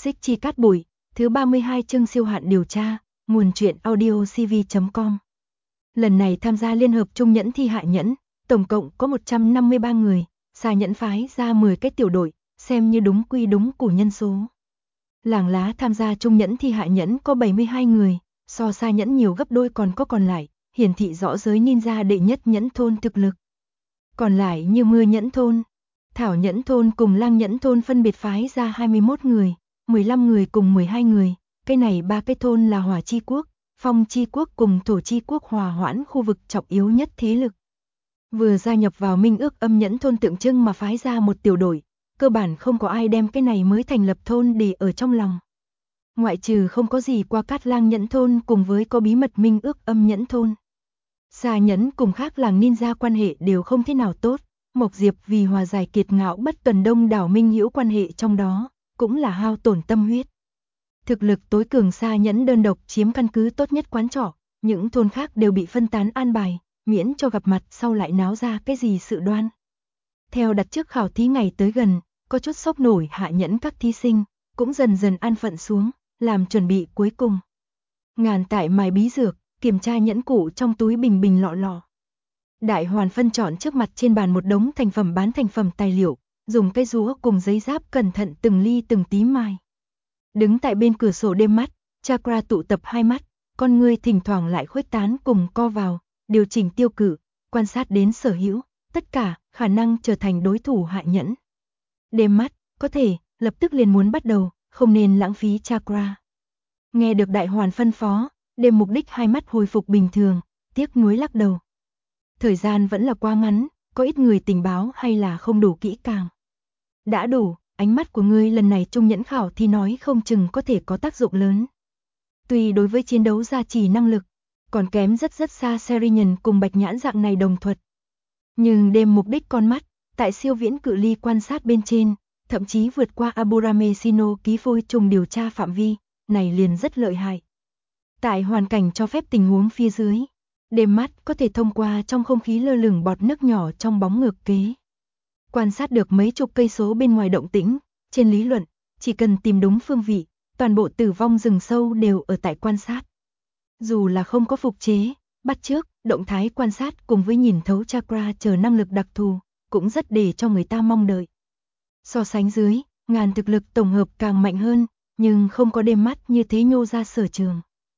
Xích Chi Cát Bụi, thứ 32 chương siêu hạn điều tra, nguồn truyện audio cv.com. Lần này tham gia liên hợp trung nhẫn thi hạ nhẫn, tổng cộng có 153 người, Xà Nhẫn phái ra 10 cái tiểu đội, xem như đúng quy đúng củ nhân số. Làng Lá tham gia trung nhẫn thi hạ nhẫn có 72 người, so Xà Nhẫn nhiều gấp đôi còn lại, hiển thị rõ giới ninja đệ nhất nhẫn thôn thực lực. Còn lại như Mưa Nhẫn thôn, Thảo Nhẫn thôn cùng Lang Nhẫn thôn phân biệt phái ra 21 người, 15 người cùng 12 người, cái này ba cái thôn là Hỏa Chi Quốc, Phong Chi Quốc cùng Thổ Chi Quốc hòa hoãn khu vực trọng yếu nhất thế lực. Vừa gia nhập vào Minh Ước Âm Nhẫn thôn tượng trưng mà phái ra một tiểu đội, cơ bản không có ai đem cái này mới thành lập thôn để ở trong lòng. Ngoại trừ không có gì qua Cát Lang Nhẫn thôn cùng với có bí mật Minh Ước Âm Nhẫn thôn. Xà Nhẫn cùng khác làng ninja quan hệ đều không thế nào tốt, Mộc Diệp vì hòa giải kiệt ngạo bất tuần đông đảo minh hữu quan hệ trong đó, cũng là hao tổn tâm huyết. Thực lực tối cường Xà Nhẫn đơn độc chiếm căn cứ tốt nhất quán trọ, những thôn khác đều bị phân tán an bài, miễn cho gặp mặt sau lại náo ra cái gì sự đoan. Theo đặt trước khảo thí ngày tới gần, có chút sốc nổi hạ nhẫn các thí sinh, cũng dần dần an phận xuống, làm chuẩn bị cuối cùng. Ngàn tại mài bí dược, kiểm tra nhẫn cụ trong túi bình lọ lọ. Đại Hoàn phân chọn trước mặt trên bàn một đống thành phẩm bán thành phẩm tài liệu, dùng cây rúa cùng giấy giáp cẩn thận từng ly từng tí mài. Đứng tại bên cửa sổ đêm mắt, chakra tụ tập hai mắt, con ngươi thỉnh thoảng lại khuếch tán cùng co vào, điều chỉnh tiêu cự, quan sát đến sở hữu, tất cả khả năng trở thành đối thủ hạ nhẫn. Đêm mắt, có thể, lập tức liền muốn bắt đầu, không nên lãng phí chakra. Nghe được Đại Hoàn phân phó, đêm mục đích hai mắt hồi phục bình thường, tiếc nuối lắc đầu. Thời gian vẫn là quá ngắn, có ít người tình báo hay là không đủ kỹ càng. Đã đủ, ánh mắt của ngươi lần này trung nhẫn khảo thì nói không chừng có thể có tác dụng lớn. Tuy đối với chiến đấu gia trì năng lực, còn kém rất xa Serian cùng Bạch Nhãn dạng này đồng thuật. Nhưng đêm mục đích con mắt, tại siêu viễn cự ly quan sát bên trên, thậm chí vượt qua Aburame Shino ký phôi trùng điều tra phạm vi, này liền rất lợi hại. Tại hoàn cảnh cho phép tình huống phía dưới, đêm mắt có thể thông qua trong không khí lơ lửng bọt nước nhỏ trong bóng ngược kế. Quan sát được mấy chục cây số bên ngoài động tĩnh, trên lý luận, chỉ cần tìm đúng phương vị, toàn bộ tử vong rừng sâu đều ở tại quan sát. Dù là không có phục chế, bắt chước, động thái quan sát cùng với nhìn thấu chakra chờ năng lực đặc thù, cũng rất để cho người ta mong đợi. So sánh dưới, ngàn thực lực tổng hợp càng mạnh hơn, nhưng không có đêm mắt như thế nhô ra sở trường.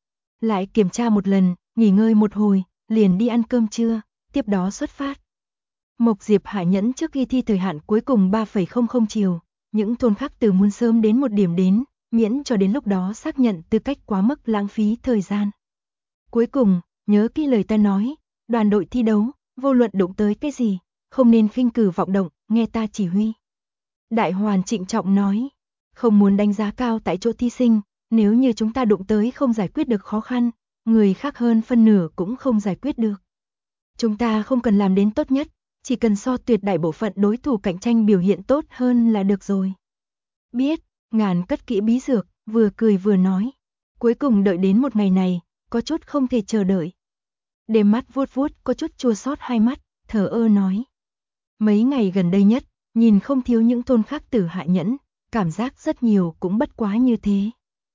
Lại kiểm tra một lần, nghỉ ngơi một hồi, liền đi ăn cơm trưa, tiếp đó xuất phát. Mộc Diệp hạ nhẫn trước khi thi thời hạn cuối cùng 3,00 chiều, những thôn khác từ muốn sớm đến một điểm đến, miễn cho đến lúc đó xác nhận tư cách quá mức lãng phí thời gian. Cuối cùng, nhớ kỹ lời ta nói, đoàn đội thi đấu, vô luận đụng tới cái gì, không nên khinh cử vọng động, nghe ta chỉ huy. Đại Hoàn trịnh trọng nói, không muốn đánh giá cao tại chỗ thí sinh, nếu như chúng ta đụng tới không giải quyết được khó khăn, người khác hơn phân nửa cũng không giải quyết được. Chúng ta không cần làm đến tốt nhất, chỉ cần so tuyệt đại bộ phận đối thủ cạnh tranh biểu hiện tốt hơn là được rồi. Biết, ngàn cất kỹ bí dược, vừa cười vừa nói. Cuối cùng đợi đến một ngày này, có chút không thể chờ đợi. Đêm mắt vuốt có chút chua xót hai mắt, thở ơ nói. Mấy ngày gần đây nhất, nhìn không thiếu những thôn khác tử hạ nhẫn, cảm giác rất nhiều cũng bất quá như thế.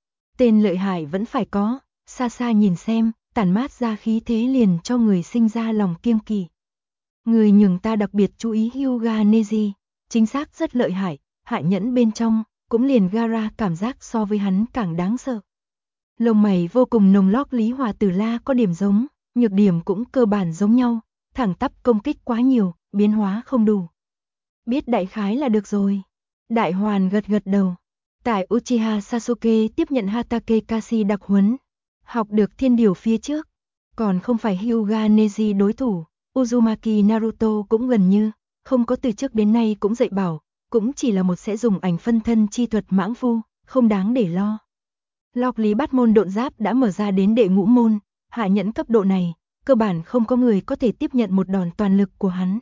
Tên lợi hại vẫn phải có, xa nhìn xem, tản mát ra khí thế liền cho người sinh ra lòng kiêng kỵ. Người nhường ta đặc biệt chú ý Hyuga Neji, chính xác rất lợi hại, hạ nhẫn bên trong, cũng liền Gara cảm giác so với hắn càng đáng sợ. Lông mày vô cùng nồng lót Lý Hòa Tử La có điểm giống, nhược điểm cũng cơ bản giống nhau, thẳng tắp công kích quá nhiều, biến hóa không đủ. Biết đại khái là được rồi. Đại Hoàn gật đầu. Tại Uchiha Sasuke tiếp nhận Hatake Kashi đặc huấn, học được thiên điều phía trước, còn không phải Hyuga Neji đối thủ, Uzumaki Naruto cũng gần như, không có từ trước đến nay cũng dạy bảo, cũng chỉ là một sẽ dùng ảnh phân thân chi thuật mãng phu, không đáng để lo. Lọc lý bát môn độn giáp đã mở ra đến đệ ngũ môn, hạ nhẫn cấp độ này, cơ bản không có người có thể tiếp nhận một đòn toàn lực của hắn.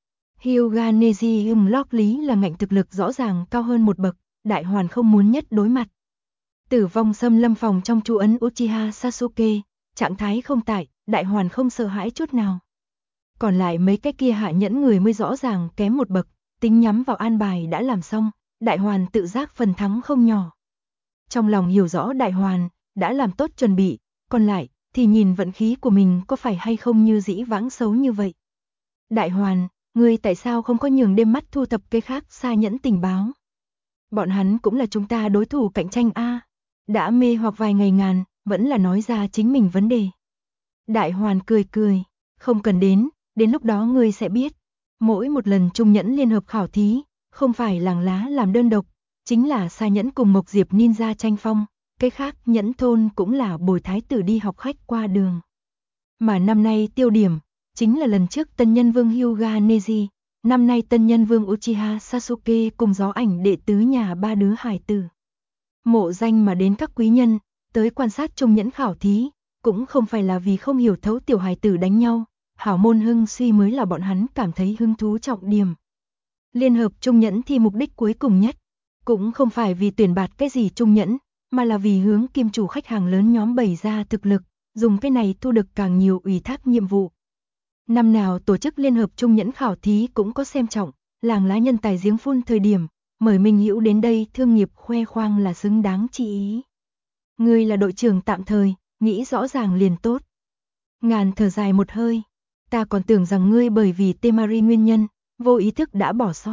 Hyuga Neji lọc lý là ngạnh thực lực rõ ràng cao hơn một bậc, Đại Hoàn không muốn nhất đối mặt. Tử vong xâm lâm phòng trong chú ấn Uchiha Sasuke, trạng thái không tại, Đại Hoàn không sợ hãi chút nào. Còn lại mấy cái kia hạ nhẫn người mới rõ ràng kém một bậc, tính nhắm vào an bài đã làm xong, Đại Hoàn tự giác phần thắng không nhỏ. Trong lòng hiểu rõ Đại Hoàn đã làm tốt chuẩn bị, còn lại thì nhìn vận khí của mình có phải hay không như dĩ vãng xấu như vậy. Đại Hoàn, ngươi tại sao không có nhường đêm mắt thu thập cái khác xa nhẫn tình báo? Bọn hắn cũng là chúng ta đối thủ cạnh tranh a. Đã mê hoặc vài ngày ngàn, vẫn là nói ra chính mình vấn đề. Đại Hoàn cười cười, không cần đến lúc đó ngươi sẽ biết. Mỗi một lần Trung Nhẫn liên hợp khảo thí, không phải Làng Lá làm đơn độc, chính là Sa Nhẫn cùng Mộc Diệp Ninja tranh phong, cái khác Nhẫn thôn cũng là bồi thái tử đi học khách qua đường. Mà năm nay tiêu điểm, chính là lần trước tân nhân vương Hyuga Neji, năm nay tân nhân vương Uchiha Sasuke cùng gió ảnh đệ tứ nhà ba đứa hải tử. Mộ danh mà đến các quý nhân, tới quan sát Trung Nhẫn khảo thí, cũng không phải là vì không hiểu thấu tiểu hài tử đánh nhau, hảo môn hưng suy mới là bọn hắn cảm thấy hứng thú trọng điểm. Liên hợp Trung Nhẫn thì mục đích cuối cùng nhất, cũng không phải vì tuyển bạt cái gì Trung Nhẫn, mà là vì hướng kim chủ khách hàng lớn nhóm bày ra thực lực, dùng cái này thu được càng nhiều ủy thác nhiệm vụ. Năm nào tổ chức liên hợp Trung Nhẫn khảo thí cũng có xem trọng, Làng Lá nhân tài giếng phun thời điểm, mời Minh Hữu đến đây thương nghiệp khoe khoang là xứng đáng chi ý. Ngươi là đội trưởng tạm thời, nghĩ rõ ràng liền tốt. Ngàn thở dài một hơi, ta còn tưởng rằng ngươi bởi vì Temari nguyên nhân, vô ý thức đã bỏ sót.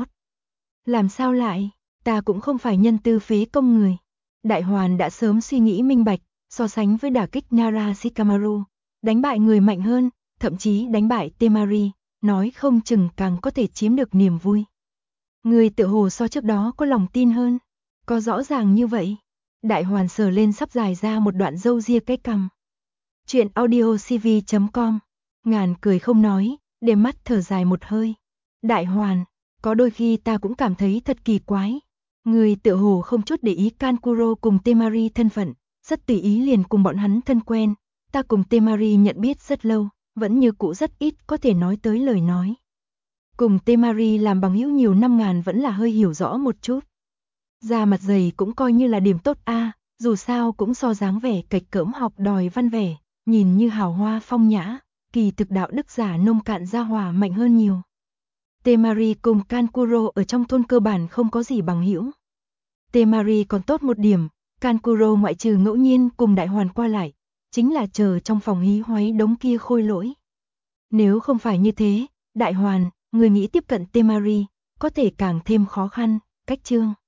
Làm sao lại, ta cũng không phải nhân tư phế công người. Đại Hoàn đã sớm suy nghĩ minh bạch, so sánh với đả kích Nara Shikamaru, đánh bại người mạnh hơn, thậm chí đánh bại Temari, nói không chừng càng có thể chiếm được niềm vui. Người tự hồ so trước đó có lòng tin hơn, có rõ ràng như vậy. Đại Hoàn sờ lên sắp dài ra một đoạn râu ria cái cằm. Chuyện audiocv.com, Ngàn cười không nói, đêm mắt thở dài một hơi. Đại Hoàn, có đôi khi ta cũng cảm thấy thật kỳ quái. Người tự hồ không chút để ý Kankuro cùng Temari thân phận, rất tùy ý liền cùng bọn hắn thân quen. Ta cùng Temari nhận biết rất lâu, vẫn như cũ rất ít có thể nói tới lời nói. Cùng Temari làm bằng hữu nhiều năm ngàn vẫn là hơi hiểu rõ một chút. Da mặt dày cũng coi như là điểm tốt a, dù sao cũng so dáng vẻ cạch cỡm học đòi văn vẻ, nhìn như hào hoa phong nhã, kỳ thực đạo đức giả nông cạn gia hòa mạnh hơn nhiều. Temari cùng Kankuro ở trong thôn cơ bản không có gì bằng hữu. Temari còn tốt một điểm, Kankuro ngoại trừ ngẫu nhiên cùng Đại Hoàn qua lại, chính là chờ trong phòng hí hoáy đống kia khôi lỗi. Nếu không phải như thế, Đại Hoàn, người nghĩ tiếp cận Temari, có thể càng thêm khó khăn, cách chương.